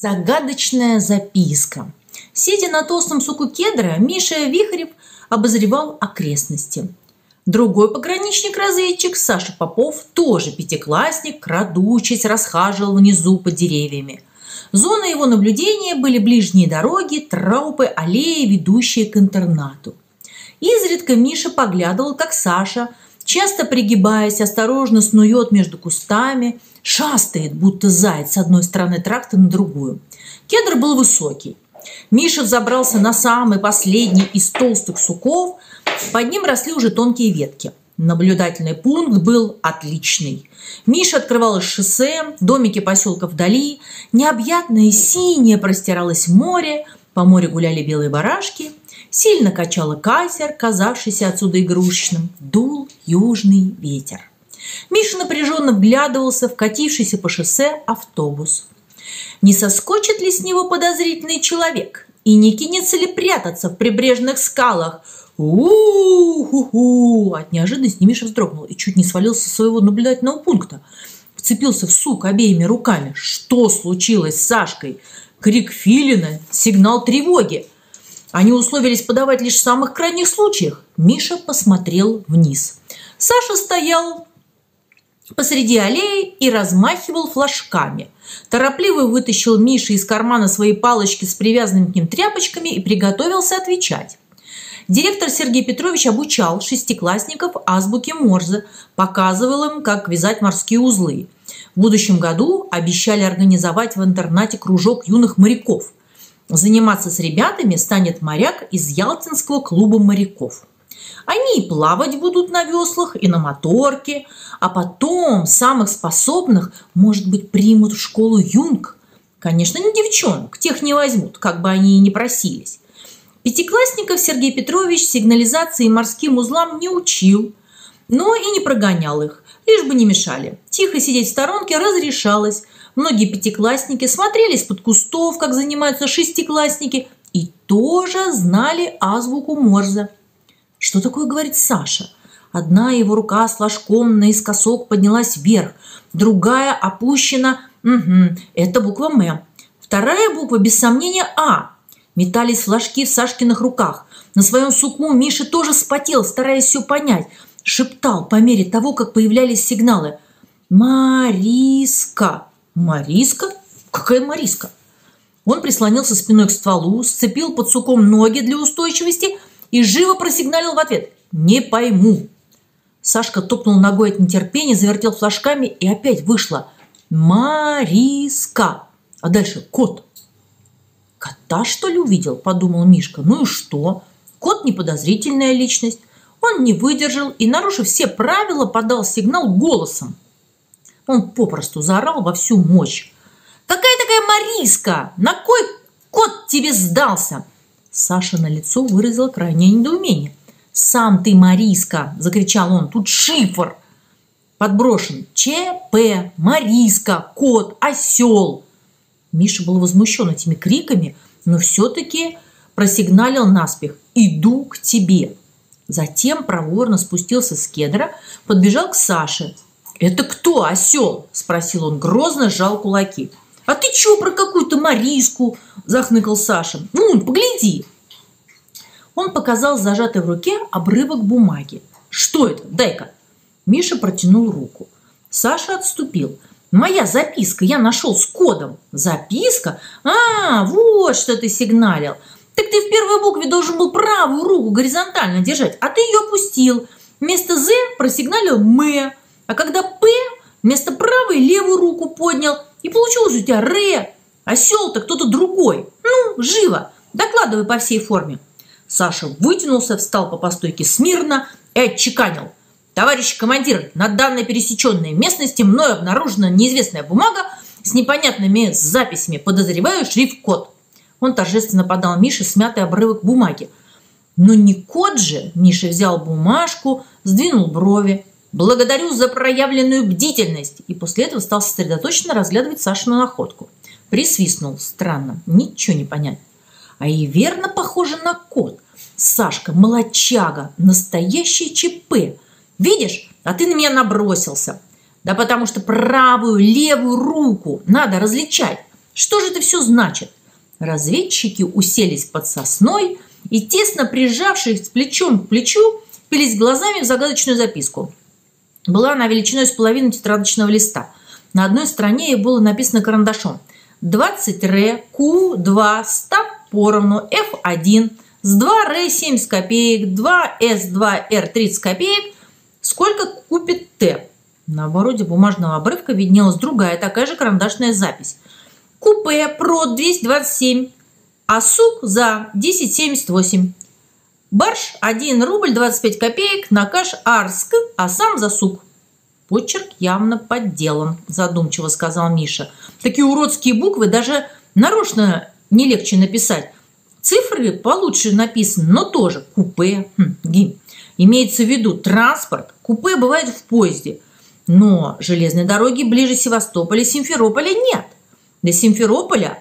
Загадочная записка. Сидя на толстом суку кедра, Миша Вихрев обозревал окрестности. Другой пограничник-разведчик, Саша Попов, тоже пятиклассник, крадучись, расхаживал внизу под деревьями. Зоной его наблюдения были ближние дороги, тропы, аллеи, ведущие к интернату. Изредка Миша поглядывал, как Саша, часто пригибаясь, осторожно снует между кустами, шастает, будто заяц, с одной стороны тракта на другую. Кедр был высокий. Миша взобрался на самый последний из толстых суков, под ним росли уже тонкие ветки. Наблюдательный пункт был отличный. Миша открывалось шоссе, домики поселка вдали, необъятное синее простиралось море, по морю гуляли белые барашки, сильно качало катер, казавшийся отсюда игрушечным, дул южный ветер. Миша напряженно вглядывался в катившийся по шоссе автобус. Не соскочит ли с него подозрительный человек и не кинется ли прятаться в прибрежных скалах? У-ху-ху! От неожиданности Миша вздрогнул и чуть не свалился со своего наблюдательного пункта. Вцепился в сук обеими руками. Что случилось с Сашкой? Крик филина, сигнал тревоги. Они условились подавать лишь в самых крайних случаях. Миша посмотрел вниз. Саша стоял посреди аллеи и размахивал флажками. Торопливо вытащил Миша из кармана свои палочки с привязанными к ним тряпочками и приготовился отвечать. Директор Сергей Петрович обучал шестиклассников азбуке Морзе, показывал им, как вязать морские узлы. В будущем году обещали организовать в интернате кружок юных моряков. Заниматься с ребятами станет моряк из Ялтинского клуба моряков. Они и плавать будут на веслах, и на моторке, а потом самых способных, может быть, примут в школу юнг. Конечно, не девчонок, тех не возьмут, как бы они и не просились. Пятиклассников Сергей Петрович сигнализации и морским узлам не учил, но и не прогонял их, лишь бы не мешали. Тихо сидеть в сторонке разрешалось. Многие пятиклассники смотрели из-под кустов, как занимаются шестиклассники, и тоже знали азбуку Морзе. Что такое говорит Саша? Одна его рука с флажком наискосок поднялась вверх, другая опущена. Это буква «М». Вторая буква, без сомнения, «А». Метались флажки в Сашкиных руках. На своем суку Миша тоже вспотел, стараясь все понять. Шептал по мере того, как появлялись сигналы. «Мариска». «Мариска? Какая Мариска?» Он прислонился спиной к стволу, сцепил под суком ноги для устойчивости и живо просигналил в ответ. «Не пойму». Сашка топнул ногой от нетерпения, завертел флажками и опять вышло. «Мариска». А дальше кот. «Кота, что ли, увидел?» – подумал Мишка. «Ну и что? Кот – неподозрительная личность». Он не выдержал и, нарушив все правила, подал сигнал голосом. Он попросту заорал во всю мощь. «Какая такая Мариска? На кой кот тебе сдался?» Саша на лицо выразила крайнее недоумение. «Сам ты, Мариска!» – закричал он. «Тут шифр подброшен. ЧП, Мариска, кот, осел». Миша был возмущен этими криками, но все-таки просигналил наспех: «Иду к тебе». Затем проворно спустился с кедра, подбежал к Саше. «Это кто, осел?» – спросил он, грозно сжал кулаки. «А ты чего про какую-то Мариску?» – захныкал Саша. «Вон, погляди». Он показал зажатый в руке обрывок бумаги. «Что это? Дай-ка». Миша протянул руку. Саша отступил. «Моя записка, я нашел с кодом». «Записка? А, вот что ты сигналил. Так ты в первой букве должен был правую руку горизонтально держать, а ты ее опустил. Вместо «З» просигналил «М». А когда «П», вместо правой левую руку поднял. И получилось у тебя «Р». Осел-то кто-то другой. Ну, живо, докладывай по всей форме». Саша вытянулся, встал по стойке смирно и отчеканил: «Товарищ командир, на данной пересеченной местности мною обнаружена неизвестная бумага с непонятными записями. Подозреваю шрифт-код». Он торжественно подал Мише смятый обрывок бумаги. «Но не код же!» Миша взял бумажку, сдвинул брови. «Благодарю за проявленную бдительность!» И после этого стал сосредоточенно разглядывать Сашину находку. Присвистнул. Странно, ничего не понять. А и верно похоже на код. Сашка, молодчага, настоящий ЧП. Видишь, а ты на меня набросился. Да потому что правую, левую руку надо различать. Что же это все значит? Разведчики уселись под сосной и, тесно прижавшись плечом к плечу, впились глазами в загадочную записку. Была она величиной с половину тетрадочного листа. На одной стороне ей было написано карандашом: 20 ре Q2 стаб поровну F1 с 2 ре 70 копеек, 2 S2 R 30 копеек. Сколько купит Т? На обороте бумажного обрывка виднелась другая такая же карандашная запись: купе прод 227, а сук за 10,78. Барш 1 рубль 25 копеек, накаш Арск, а сам за сук. Почерк явно подделан, задумчиво сказал Миша. Такие уродские буквы даже нарочно не легче написать. Цифры получше написаны, но тоже купе. Имеется в виду транспорт. Купе бывает в поезде. Но железной дороги ближе Севастополя, Симферополя нет. До Симферополя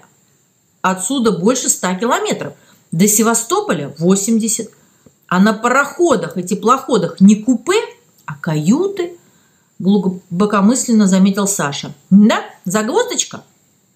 отсюда больше 100 километров. До Севастополя 80. А на пароходах и теплоходах не купе, а каюты, глубокомысленно заметил Саша. Да, загвоздочка?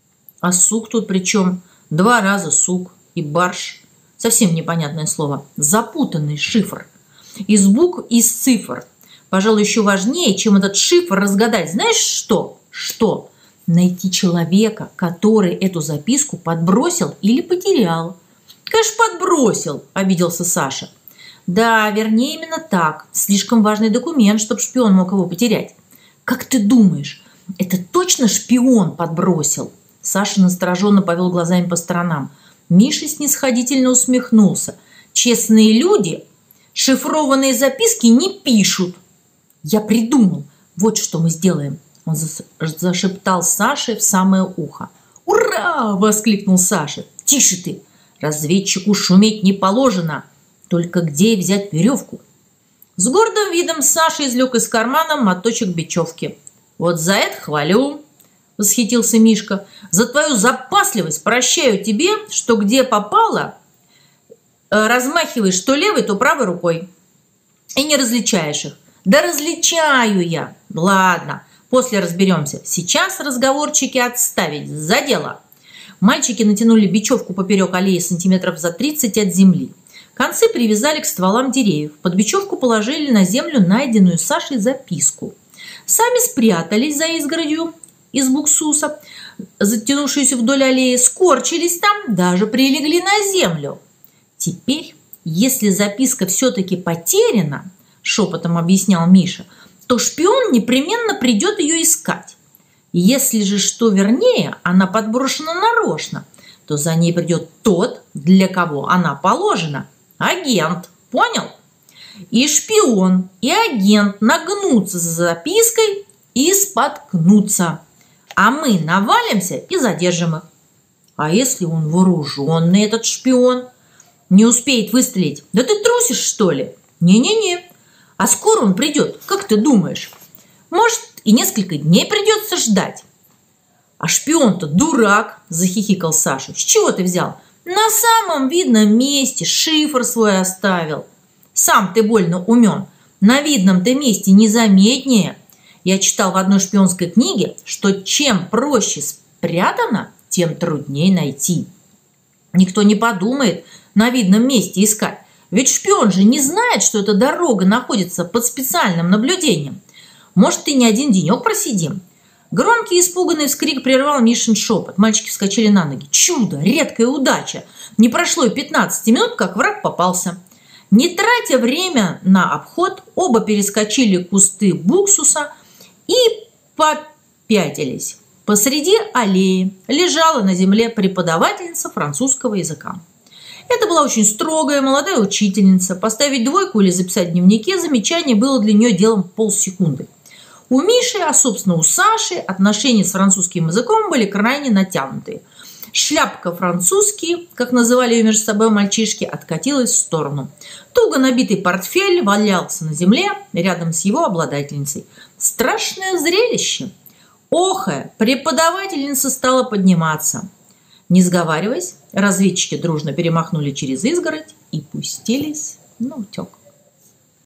А сук тут при чем? 2 раза сук и барж. Совсем непонятное слово. Запутанный шифр. Из букв, из цифр. Пожалуй, еще важнее, чем этот шифр разгадать. Знаешь что? Что? Найти человека, который эту записку подбросил или потерял. Конечно, подбросил, обиделся Саша. Да, вернее, именно так. Слишком важный документ, чтобы шпион мог его потерять. Как ты думаешь, это точно шпион подбросил? Саша настороженно повел глазами по сторонам. Миша снисходительно усмехнулся. Честные люди шифрованные записки не пишут. Я придумал. Вот что мы сделаем. Он зашептал Саше в самое ухо. «Ура!» – воскликнул Саша. «Тише ты! Разведчику шуметь не положено. Только где взять веревку?» С гордым видом Саша извлек из кармана моточек бечевки. «Вот за это хвалю!» – восхитился Мишка. «За твою запасливость прощаю тебе, что где попало, размахиваешь то левой, то правой рукой. И не различаешь их». «Да различаю я!» «Ладно, после разберемся. Сейчас разговорчики отставить. За дело!» Мальчики натянули бечевку поперек аллеи сантиметров за 30 от земли. Концы привязали к стволам деревьев. Под бечевку положили на землю найденную Сашей записку. Сами спрятались за изгородью из буксуса, затянувшуюся вдоль аллеи, скорчились там, даже прилегли на землю. «Теперь, если записка все-таки потеряна, — шепотом объяснял Миша, — то шпион непременно придет ее искать. Если же, что вернее, она подброшена нарочно, то за ней придет тот, для кого она положена. Агент. Понял? И шпион, и агент нагнутся за запиской и споткнутся. А мы навалимся и задержим их. А если он вооруженный, этот шпион, не успеет выстрелить? Да ты трусишь, что ли? Не-не-не. А скоро он придет, как ты думаешь? Может, и несколько дней придется ждать. А шпион-то дурак, захихикал Саша. С чего ты взял? На самом видном месте шифр свой оставил. Сам ты больно умен. На видном-то месте незаметнее. Я читал в одной шпионской книге, что чем проще спрятано, тем труднее найти. Никто не подумает на видном месте искать. Ведь шпион же не знает, что эта дорога находится под специальным наблюдением. Может, и не один денек просидим. Громкий испуганный вскрик прервал Мишин шепот. Мальчики вскочили на ноги. Чудо! Редкая удача! Не прошло и 15 минут, как враг попался. Не тратя время на обход, оба перескочили кусты буксуса и попятились. Посреди аллеи лежала на земле преподавательница французского языка. Это была очень строгая молодая учительница. Поставить двойку или записать в дневнике замечание было для нее делом полсекунды. У Миши, а собственно у Саши, отношения с французским языком были крайне натянутые. Шляпка французский, как называли ее между собой мальчишки, откатилась в сторону. Туго набитый портфель валялся на земле рядом с его обладательницей. Страшное зрелище! Охая, преподавательница стала подниматься. Не сговариваясь, разведчики дружно перемахнули через изгородь и пустились на утек.